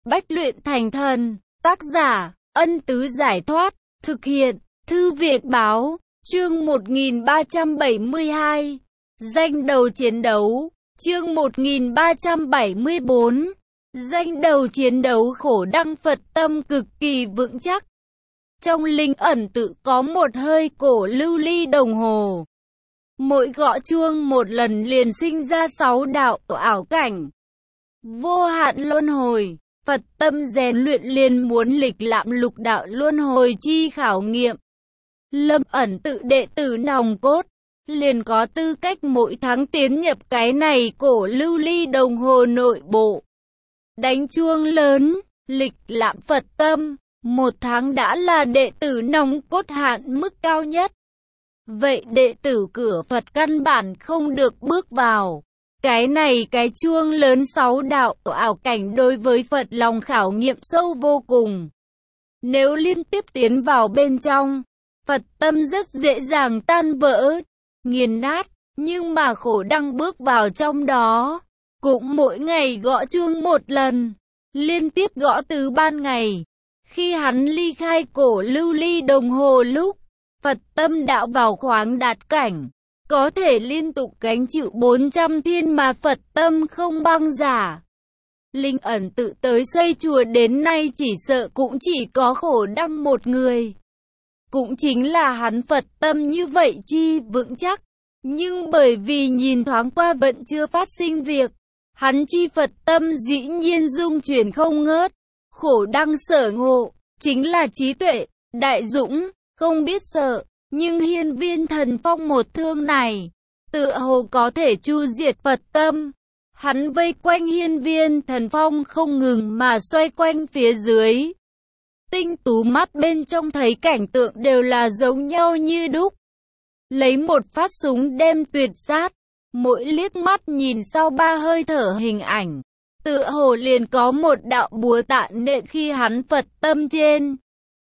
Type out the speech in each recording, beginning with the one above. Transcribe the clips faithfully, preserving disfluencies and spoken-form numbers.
Bách luyện thành thần. Tác giả, Ân Tứ Giải Thoát. Thực hiện, Thư viện Báo. Chương một nghìn ba trăm bảy mươi hai. Danh đầu chiến đấu. Chương một nghìn ba trăm bảy mươi bốn. Danh đầu chiến đấu. Khổ đăng Phật tâm cực kỳ vững chắc. Trong linh ẩn tự có một hơi cổ lưu ly đồng hồ. Mỗi gõ chuông một lần liền sinh ra sáu đạo ảo cảnh. Vô hạn luân hồi. Phật tâm rèn luyện liền muốn lịch lãm lục đạo luân hồi chi khảo nghiệm. Lâm ẩn tự đệ tử nòng cốt, liền có tư cách mỗi tháng tiến nhập cái này cổ lưu ly đồng hồ nội bộ. Đánh chuông lớn, lịch lãm Phật tâm, một tháng đã là đệ tử nòng cốt hạn mức cao nhất. Vậy đệ tử cửa Phật căn bản không được bước vào. Cái này cái chuông lớn sáu đạo ảo cảnh đối với Phật lòng khảo nghiệm sâu vô cùng. Nếu liên tiếp tiến vào bên trong, Phật tâm rất dễ dàng tan vỡ, nghiền nát, nhưng mà khổ đăng bước vào trong đó, cũng mỗi ngày gõ chuông một lần, liên tiếp gõ từ ban ngày. Khi hắn ly khai cổ lưu ly đồng hồ lúc, Phật tâm đạo vào khoáng đạt cảnh, có thể liên tục gánh chịu bốn trăm thiên mà Phật tâm không băng giả. Linh ẩn tự tới xây chùa đến nay chỉ sợ cũng chỉ có khổ đăng một người. Cũng chính là hắn Phật tâm như vậy chi vững chắc. Nhưng bởi vì nhìn thoáng qua vẫn chưa phát sinh việc, hắn chi Phật tâm dĩ nhiên dung chuyển không ngớt. Khổ đăng sở ngộ, chính là trí tuệ, đại dũng, không biết sợ. Nhưng hiên viên thần phong một thương này, tựa hồ có thể chu diệt Phật tâm. Hắn vây quanh hiên viên thần phong không ngừng mà xoay quanh phía dưới. Tinh tú mắt bên trong thấy cảnh tượng đều là giống nhau như đúc. Lấy một phát súng đem tuyệt sát, mỗi liếc mắt nhìn sau ba hơi thở hình ảnh, tựa hồ liền có một đạo búa tạ nện khi hắn Phật tâm trên,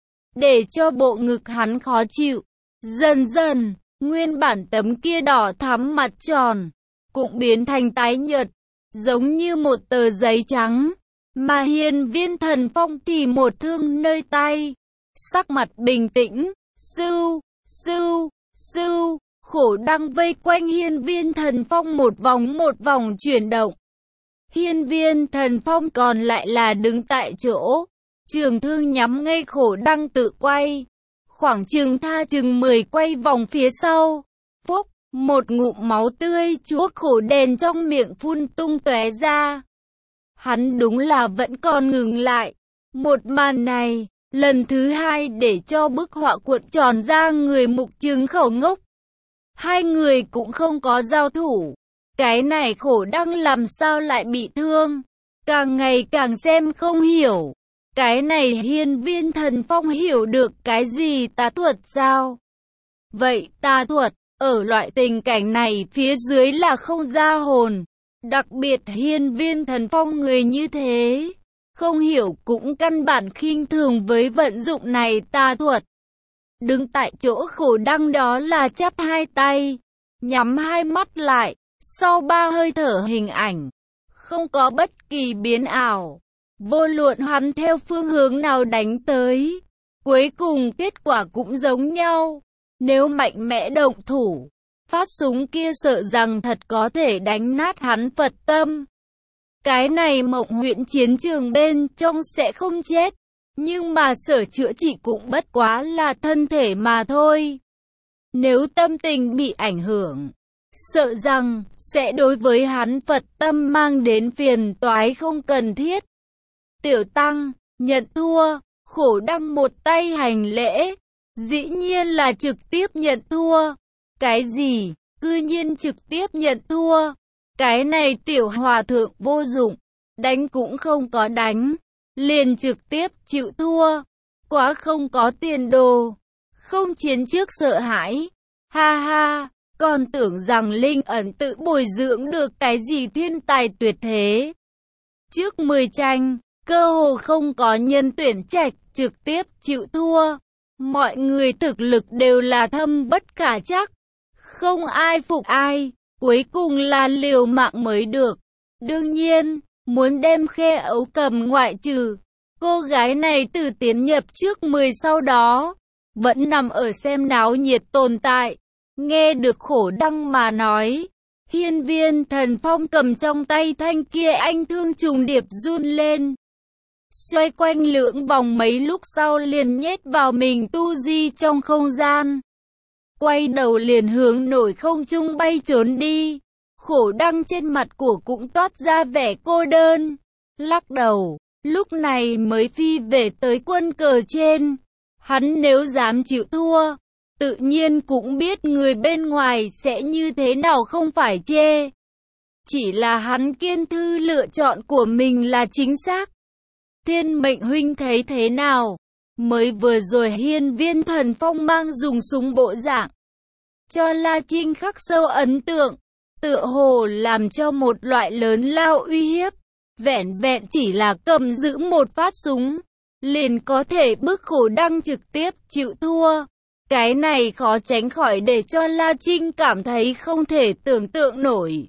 để cho bộ ngực hắn khó chịu. Dần dần, nguyên bản tấm kia đỏ thắm mặt tròn, cũng biến thành tái nhợt, giống như một tờ giấy trắng. Mà hiên viên thần phong thì một thương nơi tay, sắc mặt bình tĩnh, sưu, sưu, sưu, khổ đăng vây quanh hiên viên thần phong một vòng một vòng chuyển động. Hiên viên thần phong còn lại là đứng tại chỗ, trường thương nhắm ngay khổ đăng tự quay. Khoảng chừng tha chừng mười quay vòng phía sau. Phúc, một ngụm máu tươi chúa khổ đèn trong miệng phun tung tóe ra. Hắn đúng là vẫn còn ngừng lại. Một màn này, lần thứ hai để cho bức họa cuộn tròn ra người mục chứng khẩu ngốc. Hai người cũng không có giao thủ. Cái này khổ đăng làm sao lại bị thương. Càng ngày càng xem không hiểu. Cái này hiên viên thần phong hiểu được cái gì tà thuật sao? Vậy tà thuật, ở loại tình cảnh này phía dưới là không ra hồn. Đặc biệt hiên viên thần phong người như thế, không hiểu cũng căn bản khinh thường với vận dụng này tà thuật. Đứng tại chỗ khổ đăng đó là chắp hai tay, nhắm hai mắt lại, sau ba hơi thở hình ảnh, không có bất kỳ biến ảo. Vô luận hắn theo phương hướng nào đánh tới, cuối cùng kết quả cũng giống nhau. Nếu mạnh mẽ động thủ, phát súng kia sợ rằng thật có thể đánh nát hắn Phật tâm. Cái này Mộng huyện chiến trường bên trong sẽ không chết, nhưng mà sở chữa trị cũng bất quá là thân thể mà thôi. Nếu tâm tình bị ảnh hưởng, sợ rằng sẽ đối với hắn Phật tâm mang đến phiền toái không cần thiết. Tiểu tăng, nhận thua, khổ đăng một tay hành lễ, dĩ nhiên là trực tiếp nhận thua. Cái gì, cư nhiên trực tiếp nhận thua, cái này tiểu hòa thượng vô dụng, đánh cũng không có đánh, liền trực tiếp chịu thua, quá không có tiền đồ, không chiến trước sợ hãi, ha ha, còn tưởng rằng linh ẩn tự bồi dưỡng được cái gì thiên tài tuyệt thế. Trước mười tranh, cơ hồ không có nhân tuyển trạch, trực tiếp chịu thua. Mọi người thực lực đều là thâm bất khả trắc, không ai phục ai, cuối cùng là liều mạng mới được. Đương nhiên, muốn đem Khe Ấu Cầm ngoại trừ. Cô gái này từ tiến nhập trước mười sau đó, vẫn nằm ở xem náo nhiệt tồn tại. Nghe được Khổ Đăng mà nói, Hiên Viên Thần Phong cầm trong tay thanh kia anh thương trùng điệp run lên. Xoay quanh lưỡng vòng mấy lúc sau liền nhét vào mình tu di trong không gian. Quay đầu liền hướng nổi không trung bay trốn đi. Khổ Đăng trên mặt của cũng toát ra vẻ cô đơn. Lắc đầu, lúc này mới phi về tới quân cờ trên. Hắn nếu dám chịu thua, tự nhiên cũng biết người bên ngoài sẽ như thế nào không phải chê. Chỉ là hắn kiên thư lựa chọn của mình là chính xác. Thiên Mệnh huynh thấy thế nào? Mới vừa rồi Hiên Viên Thần Phong mang dùng súng bộ dạng, cho La Trinh khắc sâu ấn tượng, tựa hồ làm cho một loại lớn lao uy hiếp. Vẹn vẹn chỉ là cầm giữ một phát súng, liền có thể bức Khổ Đăng trực tiếp chịu thua. Cái này khó tránh khỏi để cho La Trinh cảm thấy không thể tưởng tượng nổi.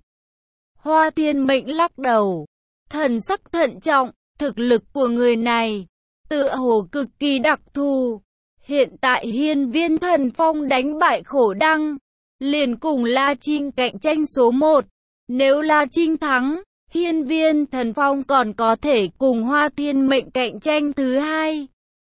Hoa Thiên Mệnh lắc đầu, thần sắc thận trọng, thực lực của người này, tựa hồ cực kỳ đặc thù. Hiện tại Hiên Viên Thần Phong đánh bại Khổ Đăng, liền cùng La Trinh cạnh tranh số một. Nếu La Trinh thắng, Hiên Viên Thần Phong còn có thể cùng Hoa Thiên Mệnh cạnh tranh thứ hai.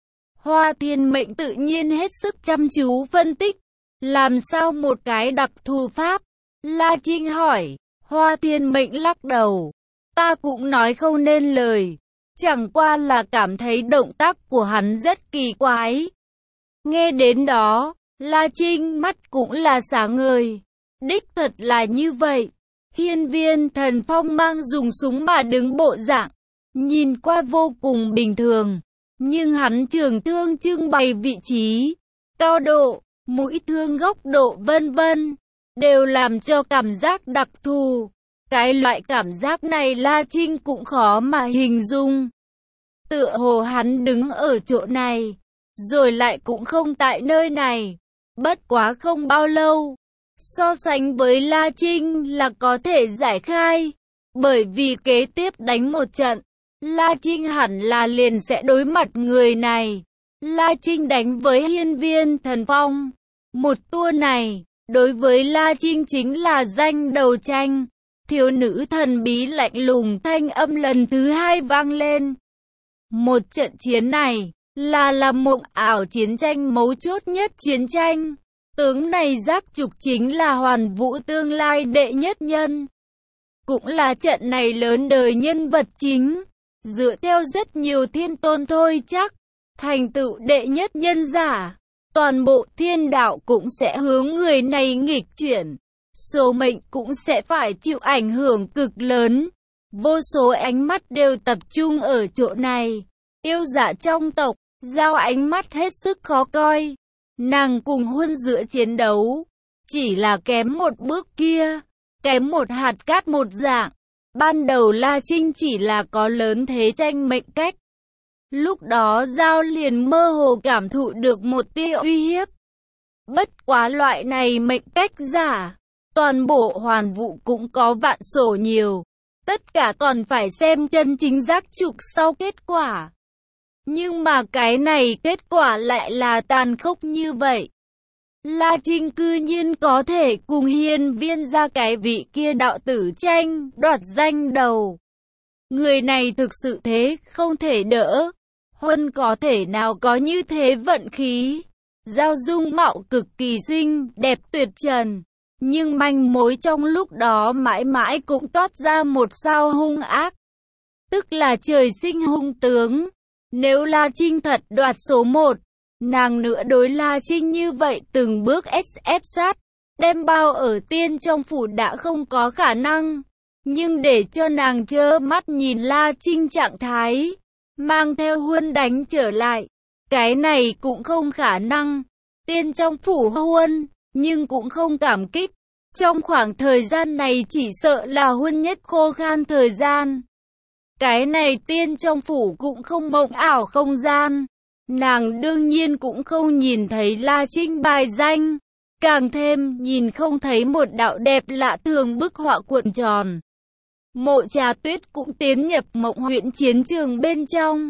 Hoa Thiên Mệnh tự nhiên hết sức chăm chú phân tích, làm sao một cái đặc thù pháp? La Trinh hỏi. Hoa Thiên Mệnh lắc đầu, ta cũng nói không nên lời, chẳng qua là cảm thấy động tác của hắn rất kỳ quái. Nghe đến đó, La Trinh mắt cũng là sáng ngời. Đích thật là như vậy. Hiên Viên Thần Phong mang dùng súng mà đứng bộ dạng, nhìn qua vô cùng bình thường. Nhưng hắn trường thương trưng bày vị trí, cao độ, mũi thương góc độ vân vân, đều làm cho cảm giác đặc thù. Cái loại cảm giác này La Trinh cũng khó mà hình dung. Tựa hồ hắn đứng ở chỗ này, rồi lại cũng không tại nơi này. Bất quá không bao lâu, so sánh với La Trinh là có thể giải khai. Bởi vì kế tiếp đánh một trận, La Trinh hẳn là liền sẽ đối mặt người này. La Trinh đánh với Hiên Viên Thần Phong. Một tour này, đối với La Trinh chính là danh đầu tranh. Thiếu nữ thần bí lạnh lùng thanh âm lần thứ hai vang lên. Một trận chiến này, là là mộng ảo chiến tranh mấu chốt nhất chiến tranh. Tướng này Giác Trục chính là Hoàn Vũ tương lai đệ nhất nhân. Cũng là trận này lớn đời nhân vật chính. Dựa theo rất nhiều thiên tôn thôi chắc, thành tựu đệ nhất nhân giả, toàn bộ thiên đạo cũng sẽ hướng người này nghịch chuyển. Số mệnh cũng sẽ phải chịu ảnh hưởng cực lớn. Vô số ánh mắt đều tập trung ở chỗ này. Yêu giả trong tộc, giao ánh mắt hết sức khó coi. Nàng cùng Huân giữa chiến đấu, chỉ là kém một bước kia, kém một hạt cát một dạng. Ban đầu La Trinh chỉ là có lớn thế tranh mệnh cách. Lúc đó Giao liền mơ hồ cảm thụ được một tia uy hiếp. Bất quá loại này mệnh cách giả, toàn bộ Hoàn Vũ cũng có vạn sổ nhiều. Tất cả còn phải xem chân chính Giác Trục sau kết quả. Nhưng mà cái này kết quả lại là tàn khốc như vậy. La Trinh cư nhiên có thể cùng Hiên Viên ra cái vị kia đạo tử tranh, đoạt danh đầu. Người này thực sự thế không thể đỡ. Huân có thể nào có như thế vận khí. Giao dung mạo cực kỳ xinh, đẹp tuyệt trần. Nhưng manh mối trong lúc đó mãi mãi cũng toát ra một sao hung ác. Tức là trời sinh hung tướng. Nếu La Trinh thật đoạt số một, nàng nữa đối La Trinh như vậy từng bước ép sát, đem bao ở tiên trong phủ đã không có khả năng. Nhưng để cho nàng trơ mắt nhìn La Trinh trạng thái, mang theo Huân đánh trở lại, cái này cũng không khả năng. Tiên trong phủ Huân, nhưng cũng không cảm kích. Trong khoảng thời gian này chỉ sợ là Huân nhất khô khan thời gian. Cái này tiên trong phủ cũng không mộng ảo không gian. Nàng đương nhiên cũng không nhìn thấy La Trinh bài danh. Càng thêm nhìn không thấy một đạo đẹp lạ thường bức họa cuộn tròn. Mộ Trà Tuyết cũng tiến nhập Mộng huyện chiến trường bên trong.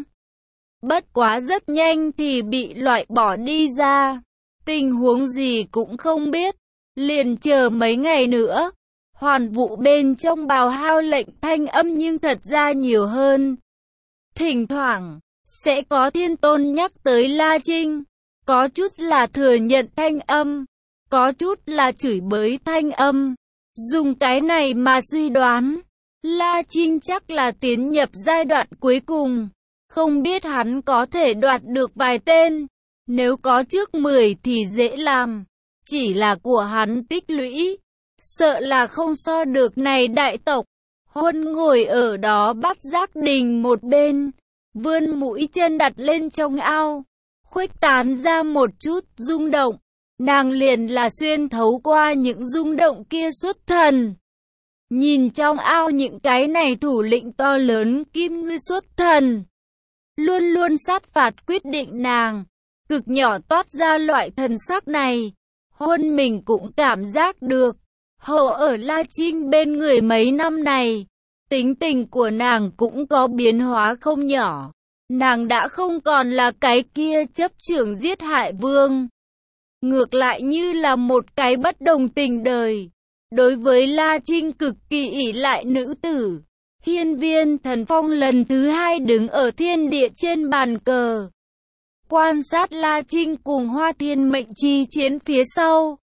Bất quá rất nhanh thì bị loại bỏ đi ra. Tình huống gì cũng không biết. Liền chờ mấy ngày nữa. Hoàn Vũ bên trong bào hao lệnh thanh âm nhưng thật ra nhiều hơn. Thỉnh thoảng, sẽ có Thiên Tôn nhắc tới La Trinh. Có chút là thừa nhận thanh âm. Có chút là chửi bới thanh âm. Dùng cái này mà suy đoán. La Trinh chắc là tiến nhập giai đoạn cuối cùng. Không biết hắn có thể đoạt được vài tên. Nếu có trước mười thì dễ làm. Chỉ là của hắn tích lũy. Sợ là không so được này đại tộc. Huân ngồi ở đó bắt giác đình một bên. Vươn mũi chân đặt lên trong ao. Khuếch tán ra một chút rung động. Nàng liền là xuyên thấu qua những rung động kia xuất thần. Nhìn trong ao những cái này thủ lĩnh to lớn kim ngư xuất thần. Luôn luôn sát phạt quyết định nàng. Cực nhỏ toát ra loại thần sắc này. Huân mình cũng cảm giác được. Hộ ở La Trinh bên người mấy năm này. Tính tình của nàng cũng có biến hóa không nhỏ. Nàng đã không còn là cái kia chấp trưởng giết hại vương. Ngược lại như là một cái bất đồng tình đời. Đối với La Trinh cực kỳ ỷ lại nữ tử. Hiên Viên Thần Phong lần thứ hai đứng ở thiên địa trên bàn cờ. Quan sát La Trinh cùng Hoa Thiên Mệnh chi chiến phía sau.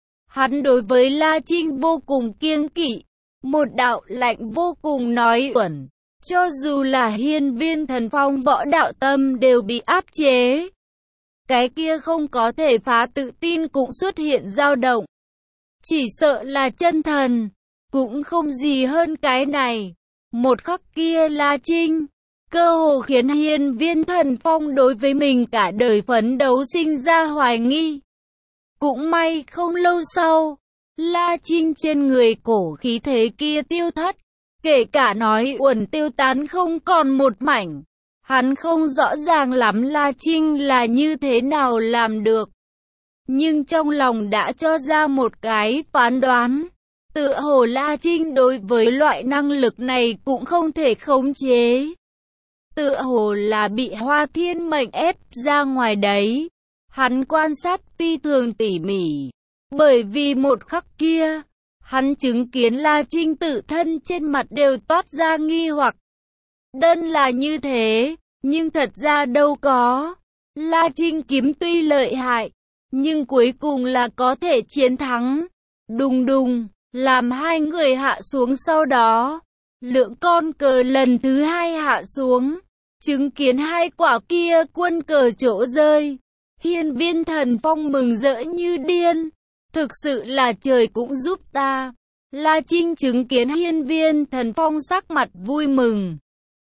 Hắn đối với La Trinh vô cùng kiêng kỵ. Một đạo lạnh vô cùng nói uẩn. Cho dù là Hiên Viên Thần Phong võ đạo tâm đều bị áp chế. Cái kia không có thể phá tự tin cũng xuất hiện dao động. Chỉ sợ là chân thần. Cũng không gì hơn cái này. Một khắc kia La Trinh. Cơ hồ khiến Hiên Viên Thần Phong đối với mình cả đời phấn đấu sinh ra hoài nghi. Cũng may không lâu sau. La Trinh trên người cổ khí thế kia tiêu thất. Kể cả nói uẩn tiêu tán không còn một mảnh. Hắn không rõ ràng lắm La Trinh là như thế nào làm được. Nhưng trong lòng đã cho ra một cái phán đoán. Tựa hồ La Trinh đối với loại năng lực này cũng không thể khống chế. Tựa hồ là bị Hoa Thiên Mệnh ép ra ngoài đấy. Hắn quan sát phi thường tỉ mỉ. Bởi vì một khắc kia, hắn chứng kiến La Trinh tự thân trên mặt đều toát ra nghi hoặc. Đơn là như thế, nhưng thật ra đâu có. La Trinh kiếm tuy lợi hại, nhưng cuối cùng là có thể chiến thắng. Đùng đùng, làm hai người hạ xuống sau đó. Lượng con cờ lần thứ hai hạ xuống. Chứng kiến hai quả kia quân cờ chỗ rơi. Hiên Viên Thần Phong mừng rỡ như điên. Thực sự là trời cũng giúp ta. La Trinh chứng kiến Hiên Viên Thần Phong sắc mặt vui mừng.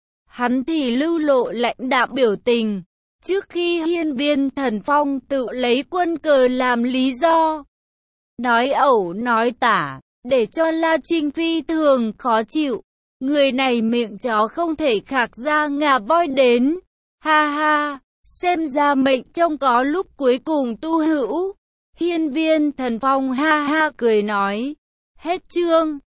Hắn thì lưu lộ lãnh đạm biểu tình. Trước khi Hiên Viên Thần Phong tự lấy quân cờ làm lý do. Nói ẩu nói tả. Để cho La Trinh phi thường khó chịu. Người này miệng chó không thể khạc ra ngà voi đến. Ha ha. Xem ra mệnh trông có lúc cuối cùng tu hữu. Hiên Viên Thần Phong ha ha cười nói. Hết chương.